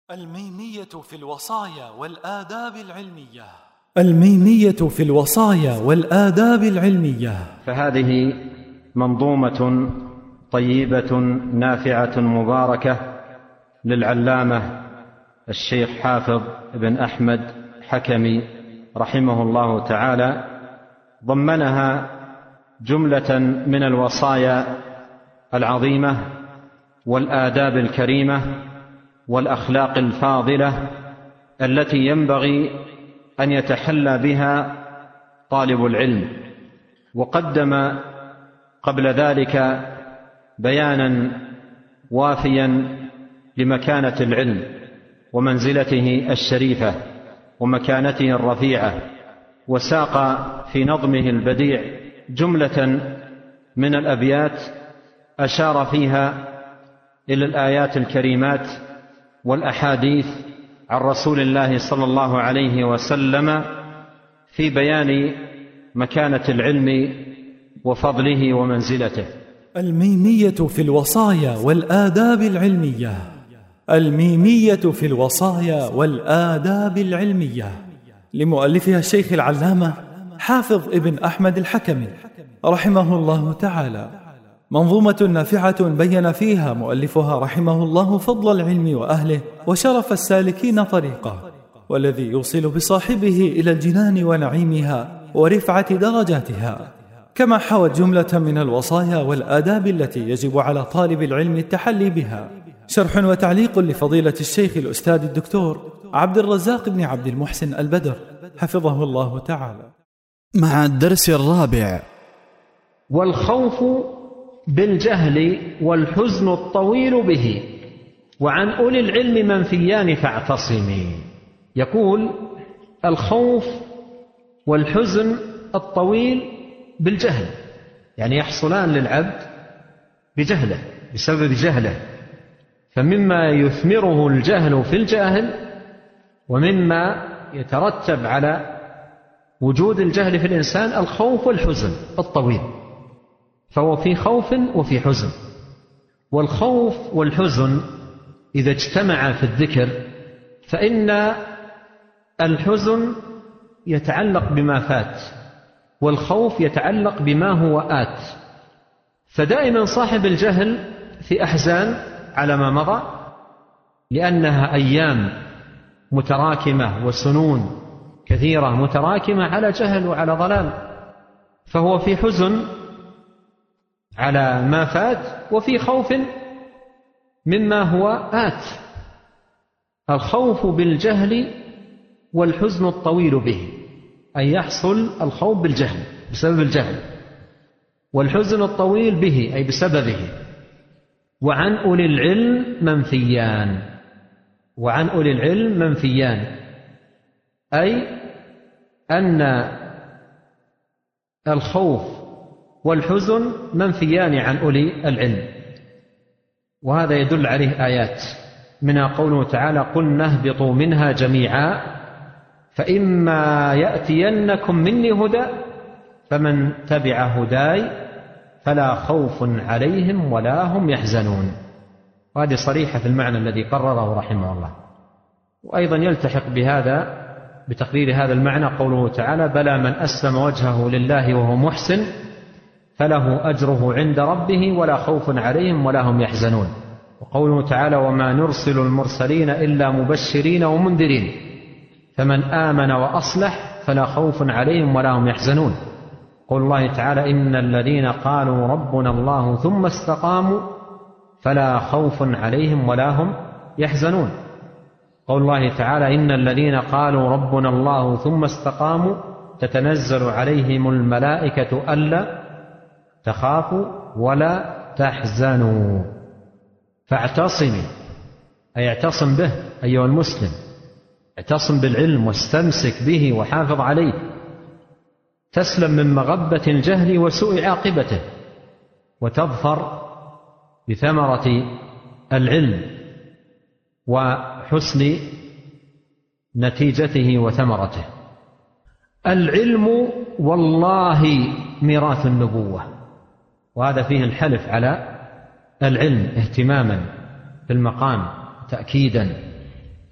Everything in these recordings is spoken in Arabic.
الميمية في الوصايا والآداب العلمية. الميمية في الوصايا والآداب العلمية. فهذه منظومة طيبة نافعة مباركة للعلامة الشيخ حافظ بن أحمد حكمي رحمه الله تعالى، ضمنها جملة من الوصايا العظيمة والآداب الكريمة والأخلاق الفاضلة التي ينبغي أن يتحلى بها طالب العلم. وقدم قبل ذلك بيانا وافيا لمكانة العلم ومنزلته الشريفة ومكانته الرفيعة، وساق في نظمه البديع جملة من الأبيات أشار فيها إلى الآيات الكريمات والأحاديث عن رسول الله صلى الله عليه وسلم في بيان مكانة العلم وفضله ومنزلته. الميمية في الوصايا والآداب العلمية. الميمية في الوصايا والآداب العلمية لمؤلفها الشيخ العلامة حافظ ابن أحمد الحكمي رحمه الله تعالى، منظومة نافعة بين فيها مؤلفها رحمه الله فضل العلم وأهله وشرف السالكين طريقه، والذي يوصل بصاحبه إلى الجنان ونعيمها ورفعة درجاتها، كما حوت جملة من الوصايا والآداب التي يجب على طالب العلم التحلي بها. شرح وتعليق لفضيلة الشيخ الأستاذ الدكتور عبد الرزاق بن عبد المحسن البدر حفظه الله تعالى. مع الدرس الرابع. والخوف بالجهل والحزن الطويل به، وعن أولي العلم منفيان فاعتصمي. يقول الخوف والحزن الطويل بالجهل، يعني يحصلان للعبد بجهله، بسبب جهله، فمما يثمره الجهل في الجاهل ومما يترتب على وجود الجهل في الإنسان الخوف والحزن الطويل، فهو في خوف وفي حزن. والخوف والحزن إذا اجتمعا في الذكر فإن الحزن يتعلق بما فات والخوف يتعلق بما هو آت، فدائما صاحب الجهل في أحزان على ما مضى لأنها أيام متراكمة وسنون كثيرة متراكمة على جهل وعلى ضلال، فهو في حزن على ما فات وفي خوف مما هو آت. الخوف بالجهل والحزن الطويل به، أي يحصل الخوف بالجهل بسبب الجهل، والحزن الطويل به أي بسببه. وعن أولي العلم منفيان، وعن أولي العلم منفيان، أي أن الخوف والحزن منفيان عن أولي العلم، وهذا يدل عليه آيات، منها قوله تعالى قلنا اهبطوا منها جميعا فإما يأتينكم مني هدى فمن تبع هداي فلا خوف عليهم ولا هم يحزنون. وهذه صريحة في المعنى الذي قرره رحمه الله. وأيضا يلتحق بهذا بتقرير هذا المعنى قوله تعالى بلى من أسلم وجهه لله وهو محسن فله أجره عند ربه ولا خوف عليهم ولا هم يحزنون. وقوله تعالى وما نرسل المرسلين إلا مبشرين ومنذرين فمن آمن وأصلح فلا خوف عليهم ولا هم يحزنون. قول الله تعالى إن الذين قالوا ربنا الله ثم استقاموا فلا خوف عليهم ولا هم يحزنون. قول الله تعالى إن الذين قالوا ربنا الله ثم استقاموا تتنزل عليهم الملائكة ألا تخافوا ولا تحزنوا. فاعتصمي أي اعتصم به أيها المسلم، اعتصم بالعلم واستمسك به وحافظ عليه، تسلم من مغبة الجهل وسوء عاقبته، وتظفر بثمرة العلم وحسن نتيجته وثمرته. العلم والله ميراث النبوة، وهذا فيه الحلف على العلم اهتماما بالمقام تأكيدا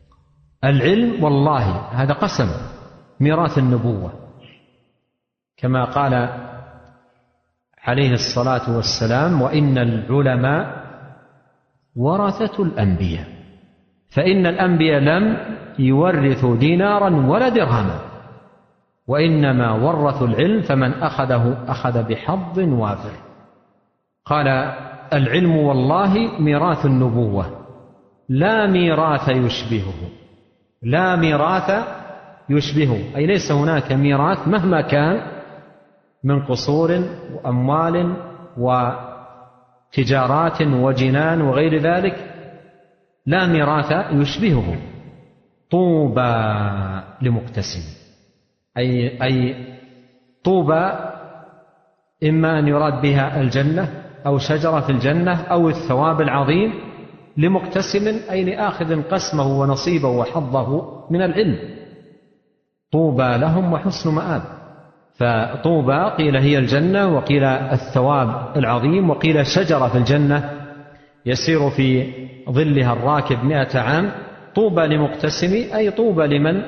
العلم والله هذا قسم، ميراث النبوة، كما قال عليه الصلاة والسلام: وإن العلماء ورثة الأنبياء، فإن الأنبياء لم يورثوا دينارا ولا درهما، وإنما ورثوا العلم، فمن أخذه أخذ بحظ وافر. قال: العلم والله ميراث النبوة، لا ميراث يشبهه، لا ميراث يشبهه، أي ليس هناك ميراث مهما كان من قصور وأموال وتجارات وجنان وغير ذلك، لا ميراث يشبهه. طوبى لمقتسم، أي طوبى إما أن يراد بها الجنة أو شجرة في الجنة أو الثواب العظيم، لمقتسم أي لآخذ قسمه ونصيبه وحظه من العلم. طوبى لهم وحسن مآب. فطوبى قيل هي الجنة، وقيل الثواب العظيم، وقيل شجرة في الجنة يسير في ظلها الراكب 100 عام. طوبى لمقتسم أي طوبى لمن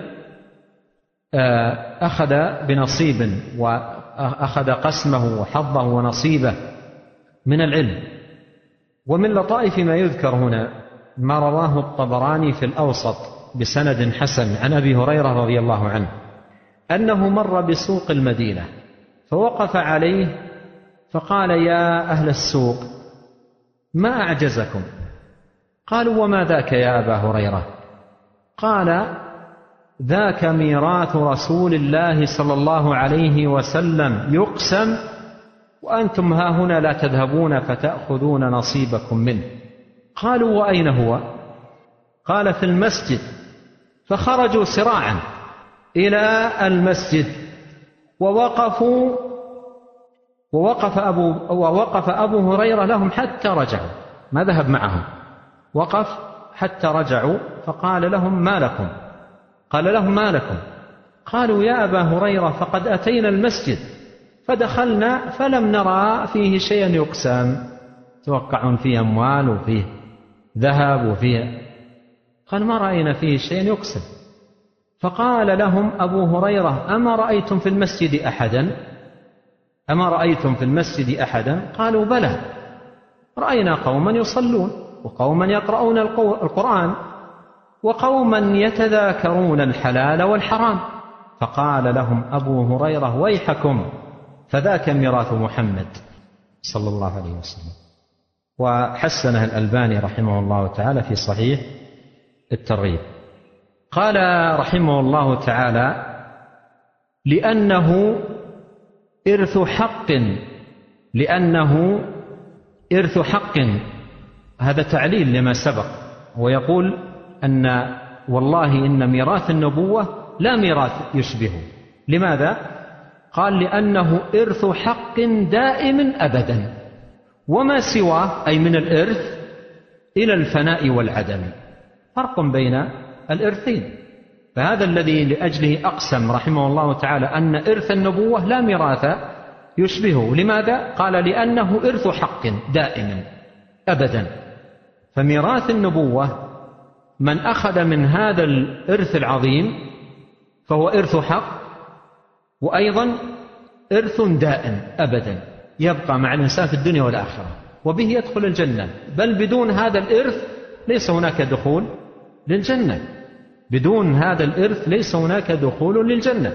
أخذ بنصيب وأخذ قسمه وحظه ونصيبه من العلم. ومن لطائف ما يذكر هنا ما رواه الطبراني في الأوسط بسند حسن عن أبي هريرة رضي الله عنه أنه مر بسوق المدينة فوقف عليه فقال: يا أهل السوق ما أعجزكم؟ قالوا: وما ذاك يا أبا هريرة؟ قال: ذاك ميراث رسول الله صلى الله عليه وسلم يقسم، وأنتم ها هنا لا تذهبون فتأخذون نصيبكم منه. قالوا: وأين هو؟ قال: في المسجد. فخرجوا سراعا إلى المسجد ووقف أبو هريرة لهم حتى رجعوا، ما ذهب معهم، وقف حتى رجعوا، فقال لهم: ما لكم؟ قال لهم: ما لكم؟ قالوا: يا أبا هريرة فقد أتينا المسجد فدخلنا فلم نرى فيه شيئا يقسم، توقعون فيه أموال وفيه ذهب وفيه، قال: ما رأينا فيه شيئا يقسم. فقال لهم أبو هريرة: أما رأيتم في المسجد أحدا؟ أما رأيتم في المسجد أحدا؟ قالوا: بلى، رأينا قوما يصلون، وقوما يقرؤون القرآن، وقوما يتذاكرون الحلال والحرام. فقال لهم أبو هريرة: ويحكم، فذاك ميراث محمد صلى الله عليه وسلم. وحسنه الألباني رحمه الله تعالى في صحيح الترغيب. قال رحمه الله تعالى: لأنه إرث حق، لأنه إرث حق. هذا تعليل لما سبق، ويقول أن والله إن ميراث النبوة لا ميراث يشبهه. لماذا؟ قال: لأنه إرث حق دائم أبدا، وما سواه أي من الإرث إلى الفناء والعدم. فرق بين الإرثين. فهذا الذي لأجله أقسم رحمه الله تعالى أن إرث النبوة لا ميراث يشبهه. لماذا؟ قال: لأنه إرث حق دائم أبدا. فميراث النبوة من أخذ من هذا الإرث العظيم فهو إرث حق، وأيضا إرث دائم أبدا يبقى مع الإنسان في الدنيا والآخرة، وبه يدخل الجنة. بل بدون هذا الإرث ليس هناك دخول للجنة، بدون هذا الإرث ليس هناك دخول للجنة،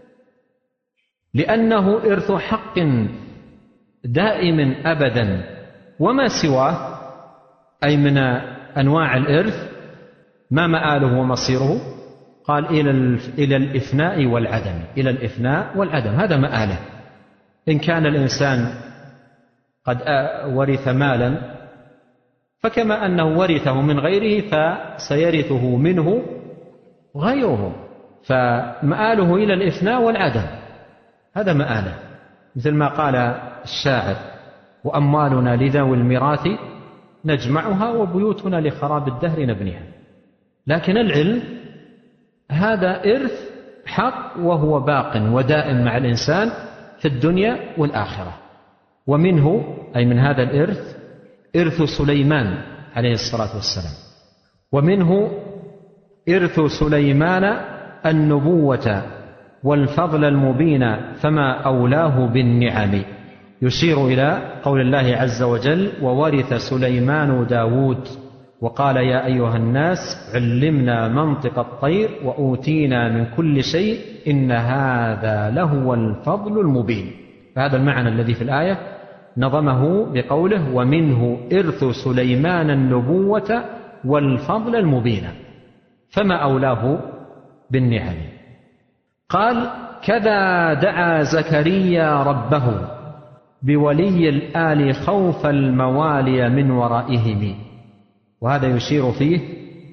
لأنه إرث حق دائم أبدا، وما سواه أي من أنواع الإرث ما مآله ومصيره؟ قال: إلى الإفناء والعدم، إلى الإفناء والعدم، هذا مآله. إن كان الإنسان قد ورث مالا فكما أنه ورثه من غيره فسيرثه منه غيره، فمآله إلى الإفناء والعدم، هذا مآله. مثل ما قال الشاعر: وأموالنا لذوي الميراث نجمعها، وبيوتنا لخراب الدهر نبنيها. لكن العلم هذا إرث حق، وهو باق ودائم مع الإنسان في الدنيا والآخرة. ومنه أي من هذا الإرث إرث سليمان عليه الصلاة والسلام، ومنه إرث سليمان النبوة والفضل المبين فما أولاه بالنعم، يشير إلى قول الله عز وجل: وورث سليمان داود وقال يا أيها الناس علمنا منطق الطير وأوتينا من كل شيء إن هذا لهو الفضل المبين. فهذا المعنى الذي في الآية نظمه بقوله: ومنه إرث سليمان النبوة والفضل المبين فما أولاه بالنعم. قال: كذا دعا زكريا ربه بولي الآل خوف الموالي من ورائهم. وهذا يشير فيه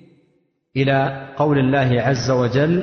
إلى قول الله عز وجل: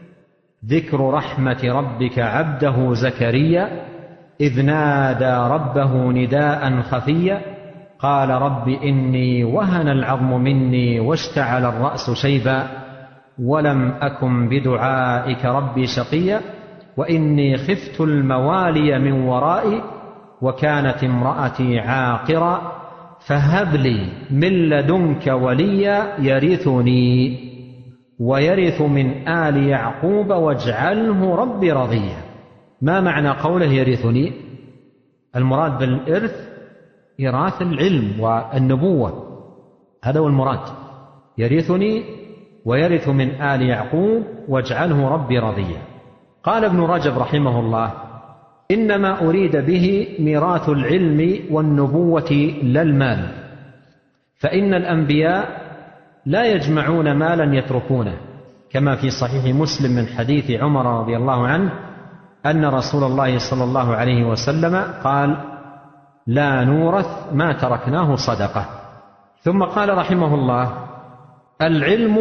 ذكر رحمة ربك عبده زكريا إذ نادى ربه نداء خفيا قال رب إني وهن العظم مني واشتعل الرأس شيبا ولم أكن بدعائك ربي شقيا وإني خفت الموالي من ورائي وكانت امرأتي عاقرا فهب لي من لدنك وليا يرثني ويرث من آل يعقوب واجعله ربي رضيا. ما معنى قوله يرثني؟ المراد بالإرث إيراث العلم والنبوة، هذا هو المراد. يرثني ويرث من آل يعقوب واجعله ربي رضيا. قال ابن رجب رحمه الله: إنما أريد به ميراث العلم والنبوة لا المال، فإن الأنبياء لا يجمعون مالا يتركونه، كما في صحيح مسلم من حديث عمر رضي الله عنه أن رسول الله صلى الله عليه وسلم قال: لا نورث ما تركناه صدقة. ثم قال رحمه الله: العلم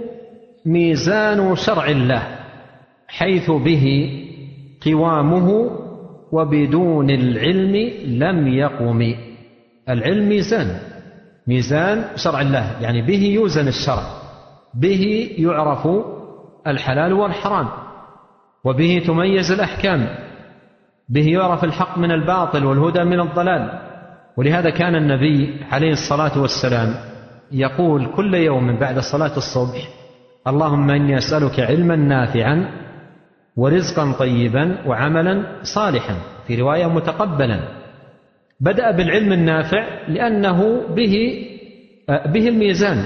ميزان شرع الله حيث به قوامه وبدون العلم لم يقم. العلم ميزان شرع الله، يعني به يوزن الشرع، به يعرف الحلال والحرام، وبه تميز الأحكام، به يعرف الحق من الباطل والهدى من الضلال. ولهذا كان النبي عليه الصلاة والسلام يقول كل يوم بعد صلاة الصبح: اللهم إني أسألك علما نافعا ورزقا طيبا وعملا صالحا، في رواية متقبلا. بدأ بالعلم النافع لأنه به الميزان،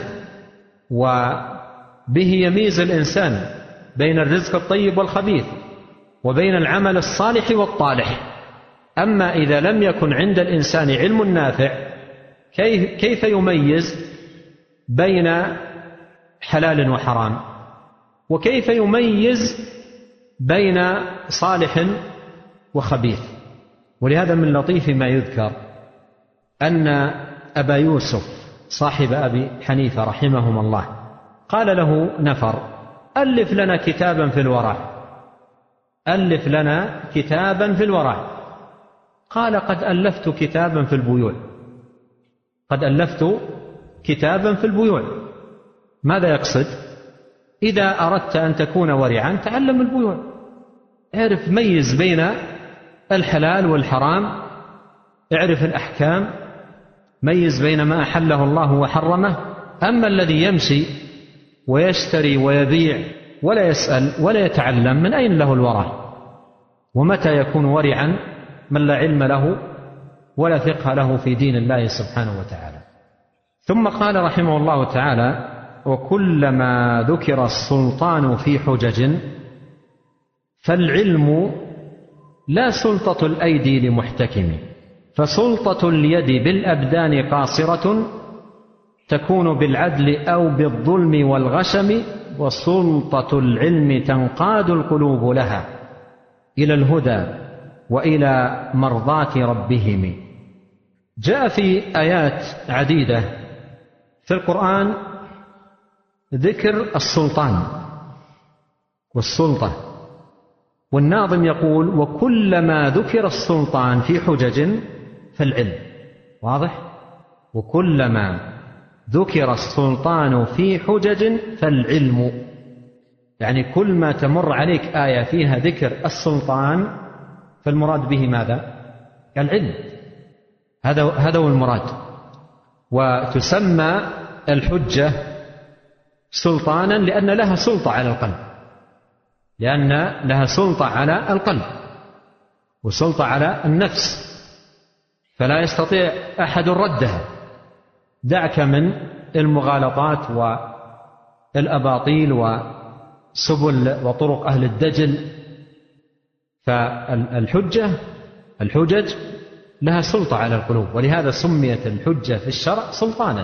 وبه يميز الإنسان بين الرزق الطيب والخبيث وبين العمل الصالح والطالح. أما إذا لم يكن عند الإنسان علم نافع كيف يميز بين حلال وحرام؟ وكيف يميز بين صالح وخبيث؟ ولهذا من لطيف ما يذكر أن أبا يوسف صاحب أبي حنيفة رحمهم الله قال له نفر: ألف لنا كتابا في الورع، ألف لنا كتابا في الورع. قال: قد ألفت كتابا في البيوع، قد ألفت كتابا في البيوع. ماذا يقصد؟ إذا أردت أن تكون ورعا تعلم البيوع، اعرف ميز بين الحلال والحرام، اعرف الأحكام، ميز بين ما أحله الله وحرمه. أما الذي يمشي ويشتري ويبيع ولا يسأل ولا يتعلم، من أين له الورع؟ ومتى يكون ورعا من لا علم له ولا فقه له في دين الله سبحانه وتعالى. ثم قال رحمه الله تعالى: وكلما ذكر السلطان في حجج فالعلم لا سلطة الأيدي لمحتكم، فسلطة اليد بالأبدان قاصرة تكون بالعدل أو بالظلم والغشم، وسلطة العلم تنقاد القلوب لها إلى الهدى وإلى مرضاة ربهم. جاء في آيات عديدة في القرآن ذكر السلطان والسلطة، والناظم يقول: وكلما ذكر السلطان في حجج فالعلم. واضح؟ وكلما ذكر السلطان في حجج فالعلم، يعني كل ما تمر عليك آية فيها ذكر السلطان فالمراد به ماذا؟ العلم. هذا هو المراد. وتسمى الحجة سلطانا لأن لها سلطة على القلب، لأن لها سلطة على القلب وسلطة على النفس، فلا يستطيع أحد ردها. دعك من المغالطات والأباطيل وسبل وطرق أهل الدجل، فالحجج لها سلطة على القلوب، ولهذا سميت الحجة في الشرع سلطانا.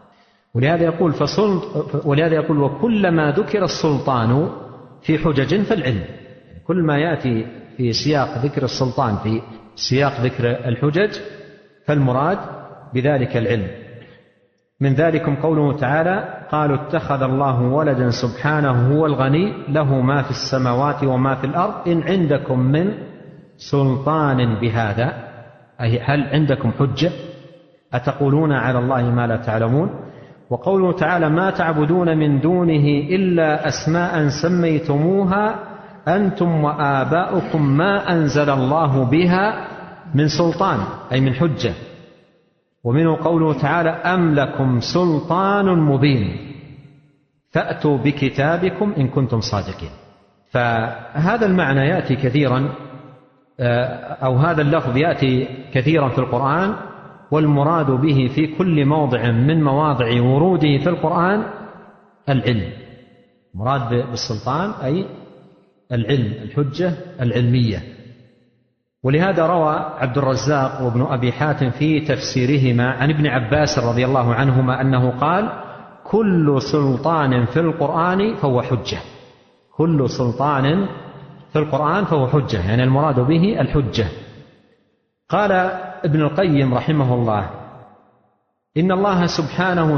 ولهذا يقول وكلما ذكر السلطان في حجج فالعلم، كل ما يأتي في سياق ذكر السلطان في سياق ذكر الحجج فالمراد بذلك العلم. من ذلكم قوله تعالى قالوا اتخذ الله ولدا سبحانه هو الغني له ما في السماوات وما في الأرض إن عندكم من سلطان بهذا، أي هل عندكم حجة أتقولون على الله ما لا تعلمون. وقوله تعالى ما تعبدون من دونه إلا أسماء سميتموها أنتم وآباؤكم ما أنزل الله بها من سلطان، أي من حجة. ومنه قوله تعالى أم لكم سلطان مبين فأتوا بكتابكم إن كنتم صادقين. فهذا المعنى يأتي كثيرا، أو هذا اللفظ يأتي كثيرا في القرآن، والمراد به في كل موضع من مواضع وروده في القرآن العلم. مراد بالسلطان أي العلم، الحجة العلمية. ولهذا روى عبد الرزاق وابن أبي حاتم في تفسيرهما عن ابن عباس رضي الله عنهما أنه قال كل سلطان في القرآن فهو حجة. كل سلطان في القرآن فهو حجة، يعني المراد به الحجة. قال ابن القيم رحمه الله إن الله سبحانه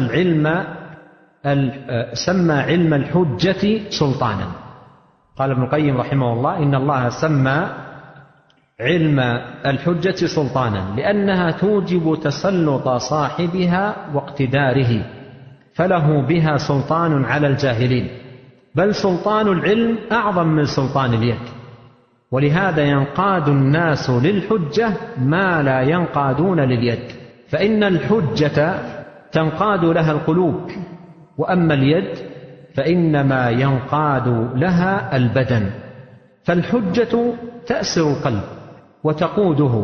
سمى علم الحجة سلطانا. قال ابن القيم رحمه الله إن الله سمى علم الحجة سلطانا لأنها توجب تسلط صاحبها واقتداره، فله بها سلطان على الجاهلين، بل سلطان العلم أعظم من سلطان اليد. ولهذا ينقاد الناس للحجة ما لا ينقادون لليد، فإن الحجة تنقاد لها القلوب، وأما اليد فإنما ينقاد لها البدن. فالحجة تأسر القلب وتقوده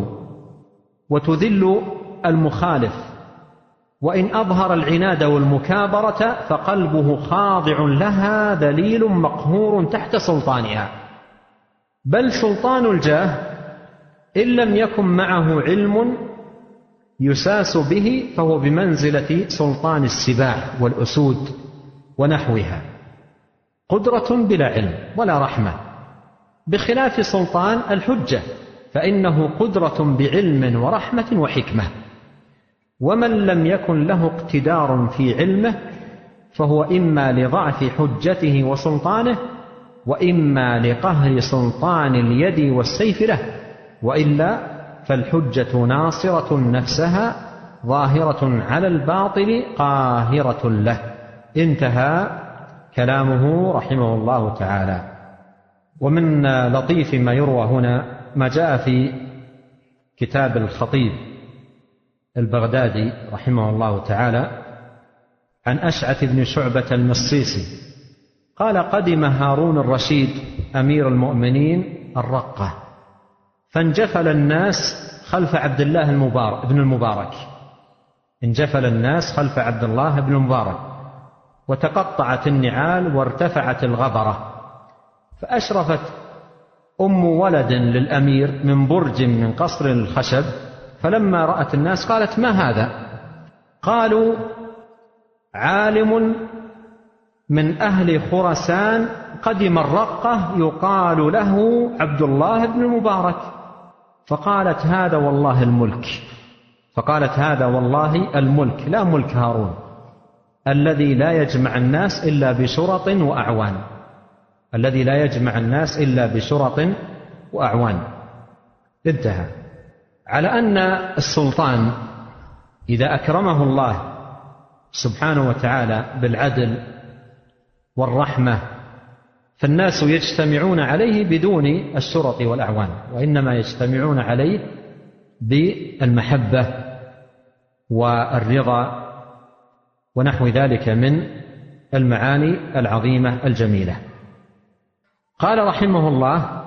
وتذل المخالف، وإن أظهر العناد والمكابرة فقلبه خاضع لها ذليل مقهور تحت سلطانها. بل سلطان الجاه إن لم يكن معه علم يساس به فهو بمنزلة سلطان السباع والأسود ونحوها، قدرة بلا علم ولا رحمة، بخلاف سلطان الحجة فإنه قدرة بعلم ورحمة وحكمة. ومن لم يكن له اقتدار في علمه فهو إما لضعف حجته وسلطانه، وإما لقهر سلطان اليد والسيف له، وإلا فالحجة ناصرة نفسها ظاهرة على الباطل قاهرة له. انتهى كلامه رحمه الله تعالى. ومن لطيف ما يروى هنا ما جاء في كتاب الخطيب البغدادي رحمه الله تعالى عن أشعث بن شعبة المصيصي قال قدم هارون الرشيد أمير المؤمنين الرقة، فانجفل الناس خلف عبد الله بن المبارك، انجفل الناس خلف عبد الله بن المبارك، وتقطعت النعال وارتفعت الغبرة، فأشرفت أم ولد للأمير من برج من قصر الخشب، فلما رأت الناس قالت ما هذا؟ قالوا عالم من أهل خراسان قدم الرقة يقال له عبد الله بن المبارك. فقالت هذا والله الملك، فقالت هذا والله الملك لا ملك هارون الذي لا يجمع الناس إلا بشرط وأعوان، الذي لا يجمع الناس إلا بشرط وأعوان. انتهى. على أن السلطان إذا أكرمه الله سبحانه وتعالى بالعدل والرحمة فالناس يجتمعون عليه بدون الشرط والأعوان، وإنما يجتمعون عليه بالمحبة والرضا ونحو ذلك من المعاني العظيمة الجميلة. قال رحمه الله: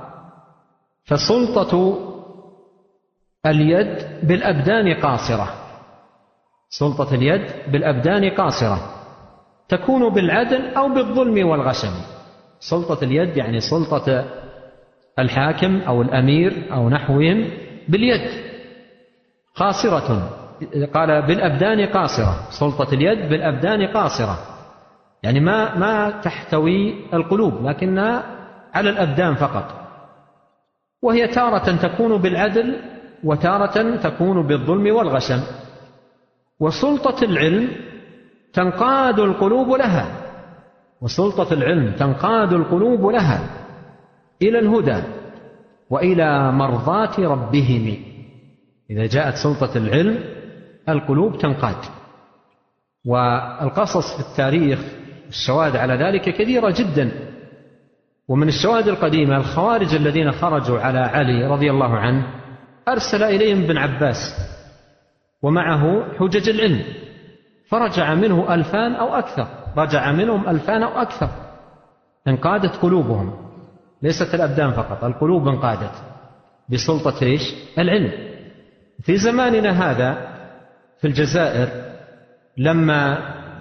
فسلطة اليد بالأبدان قاصرة. سلطة اليد بالأبدان قاصرة، تكون بالعدل أو بالظلم والغشم. سلطة اليد يعني سلطة الحاكم أو الأمير أو نحوهم باليد قاصرة. قال بالأبدان قاصرة، سلطة اليد بالأبدان قاصرة، يعني ما تحتوي القلوب لكنها على الأبدان فقط، وهي تارة تكون بالعدل وتارة تكون بالظلم والغشم. وسلطة العلم تنقاد القلوب لها، وسلطة العلم تنقاد القلوب لها إلى الهدى وإلى مرضاة ربهم. إذا جاءت سلطة العلم القلوب تنقاد. والقصص في التاريخ الشواهد على ذلك كثيرة جدا. ومن الشواهد القديمة الخوارج الذين خرجوا على علي رضي الله عنه أرسل إليهم ابن عباس ومعه حجج العلم، فرجع منه 2000 أو أكثر، رجع منهم 2000 أو أكثر. انقادت قلوبهم، ليست الأبدان فقط، القلوب انقادت بسلطة إيش؟ العلم. في زماننا هذا في الجزائر لما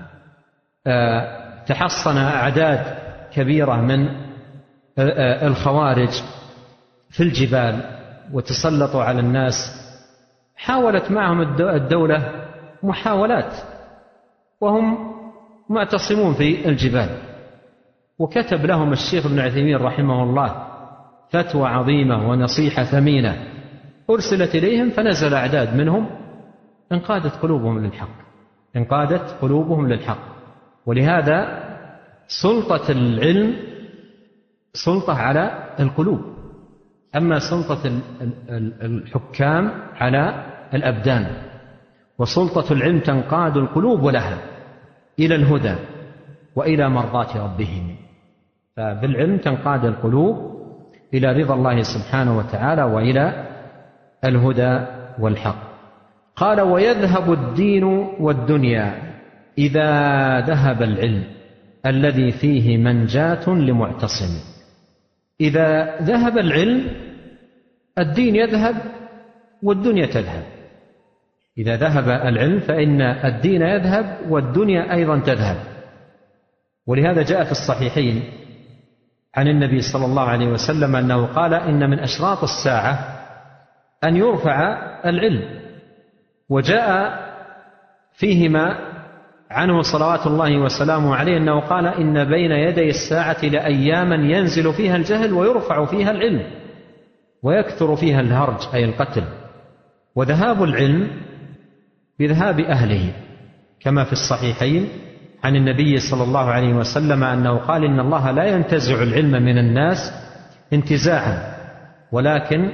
تحصن أعداد كبيرة من الخوارج في الجبال وتسلطوا على الناس، حاولت معهم الدولة محاولات وهم معتصمون في الجبال، وكتب لهم الشيخ ابن عثيمين رحمه الله فتوى عظيمة ونصيحة ثمينة أرسلت إليهم، فنزل أعداد منهم انقادت قلوبهم للحق، انقادت قلوبهم للحق. ولهذا سلطة العلم سلطة على القلوب، أما سلطة الحكام على الأبدان. وسلطة العلم تنقاد القلوب لها إلى الهدى وإلى مرضاة ربهم. فبالعلم تنقاد القلوب إلى رضا الله سبحانه وتعالى وإلى الهدى والحق. قال: ويذهب الدين والدنيا إذا ذهب العلم الذي فيه منجاة لمعتصم. إذا ذهب العلم الدين يذهب والدنيا تذهب. إذا ذهب العلم فإن الدين يذهب والدنيا أيضا تذهب. ولهذا جاء في الصحيحين عن النبي صلى الله عليه وسلم أنه قال: إن من أشراط الساعة أن يرفع العلم. وجاء فيهما عنه صلوات الله وسلامه عليه أنه قال: إن بين يدي الساعة لأياما ينزل فيها الجهل ويرفع فيها العلم ويكثر فيها الهرج أي القتل. وذهاب العلم بذهاب أهله، كما في الصحيحين عن النبي صلى الله عليه وسلم أنه قال: إن الله لا ينتزع العلم من الناس انتزاعا، ولكن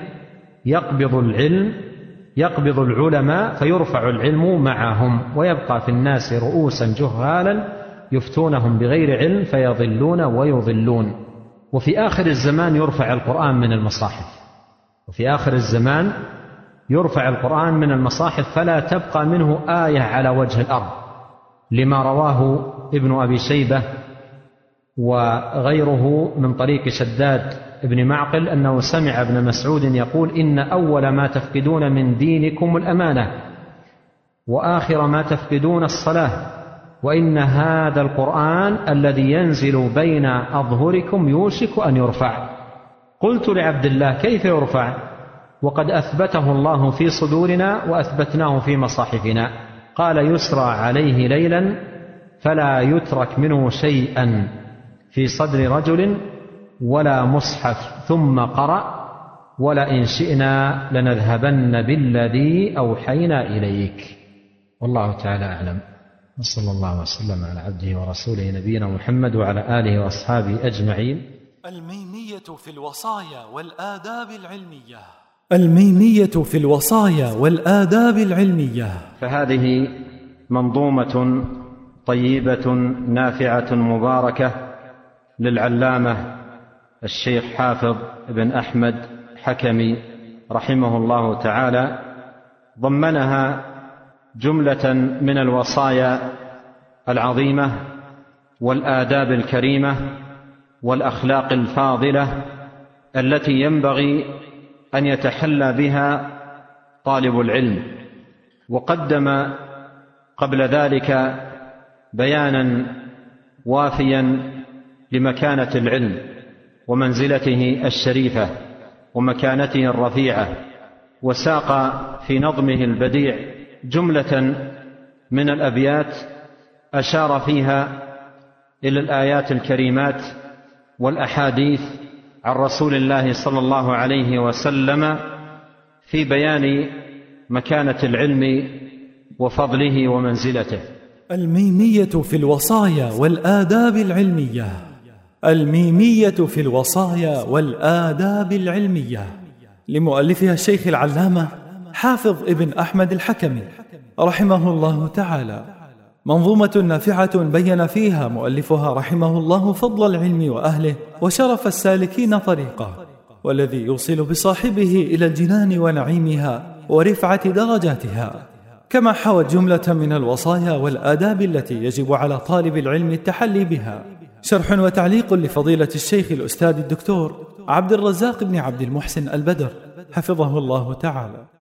يقبض العلماء فيرفع العلم معهم، ويبقى في الناس رؤوسا جهالا يفتونهم بغير علم فيضلون ويضلون. وفي آخر الزمان يرفع القرآن من المصاحف، وفي آخر الزمان يرفع القرآن من المصاحف فلا تبقى منه آية على وجه الأرض، لما رواه ابن أبي شيبة وغيره من طريق شداد ابن معقل أنه سمع ابن مسعود يقول: إن أول ما تفقدون من دينكم الأمانة، وآخر ما تفقدون الصلاة، وإن هذا القرآن الذي ينزل بين أظهركم يوشك أن يرفع. قلت لعبد الله: كيف يرفع وقد أثبته الله في صدورنا وأثبتناه في مصاحفنا؟ قال: يسرى عليه ليلا فلا يترك منه شيئا في صدر رجل ولا مصحف، ثم قرأ: ولئن شئنا لنذهبن بالذي أوحينا إليك. والله تعالى أعلم، وصلى الله وسلم على عبده ورسوله نبينا محمد وعلى آله وأصحابه أجمعين. الميمية في الوصايا والآداب العلمية. الميمية في الوصايا والآداب العلمية. فهذه منظومة طيبة نافعة مباركة للعلامة الشيخ حافظ بن أحمد حكمي رحمه الله تعالى، ضمنها جملة من الوصايا العظيمة والآداب الكريمة والأخلاق الفاضلة التي ينبغي أن يتحلى بها طالب العلم. وقدم قبل ذلك بيانا وافيا لمكانة العلم ومنزلته الشريفة ومكانته الرفيعة، وساق في نظمه البديع جملة من الأبيات أشار فيها إلى الآيات الكريمات والأحاديث عن رسول الله صلى الله عليه وسلم في بيان مكانة العلم وفضله ومنزلته. الميمية في الوصايا والآداب العلمية. الميمية في الوصايا والآداب العلمية لمؤلفها الشيخ العلامة حافظ ابن أحمد الحكمي رحمه الله تعالى، منظومة نافعة بين فيها مؤلفها رحمه الله فضل العلم وأهله وشرف السالكين طريقه، والذي يوصل بصاحبه إلى الجنان ونعيمها ورفعة درجاتها، كما حوت جملة من الوصايا والآداب التي يجب على طالب العلم التحلي بها. شرح وتعليق لفضيلة الشيخ الأستاذ الدكتور عبد الرزاق بن عبد المحسن البدر حفظه الله تعالى.